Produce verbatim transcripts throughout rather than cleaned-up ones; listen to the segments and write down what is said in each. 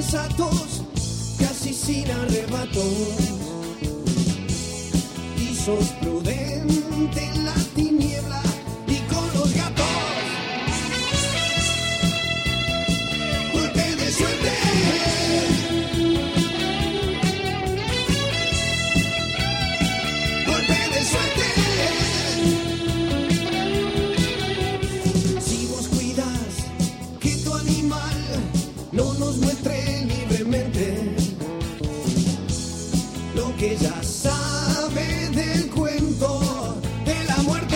insensatos, casi sin arrebato. Y sos prudente en la tiniebla y con los gatos. Golpe de suerte. Golpe de suerte. Si vos cuidas que tu animal no nos muestre libremente lo que ya sabe del cuento de la muerte.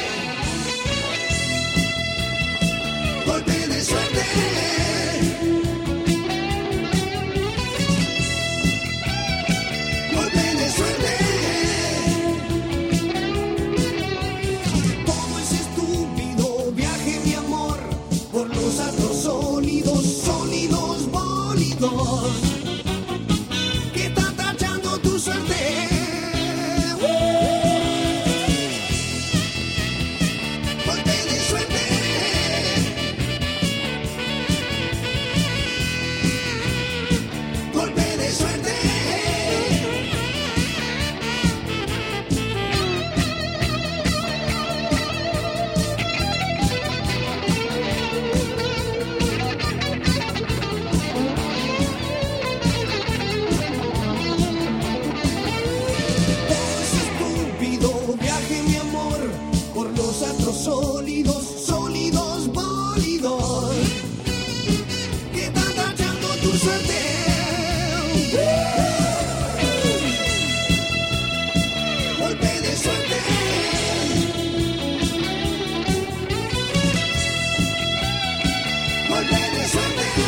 Golpe de suerte. Golpe de suerte. Todo ese estúpido viaje, mi amor, por los astros sólidos, sólidos bólidos, que está tachando tu suerte. Golpe de suerte. Golpe de suerte. Todo ese estúpido viaje, mi amor, por los astros sólidos, sólidos bólidos, que están tachando tu suerte. Golpe de suerte. Golpe de suerte.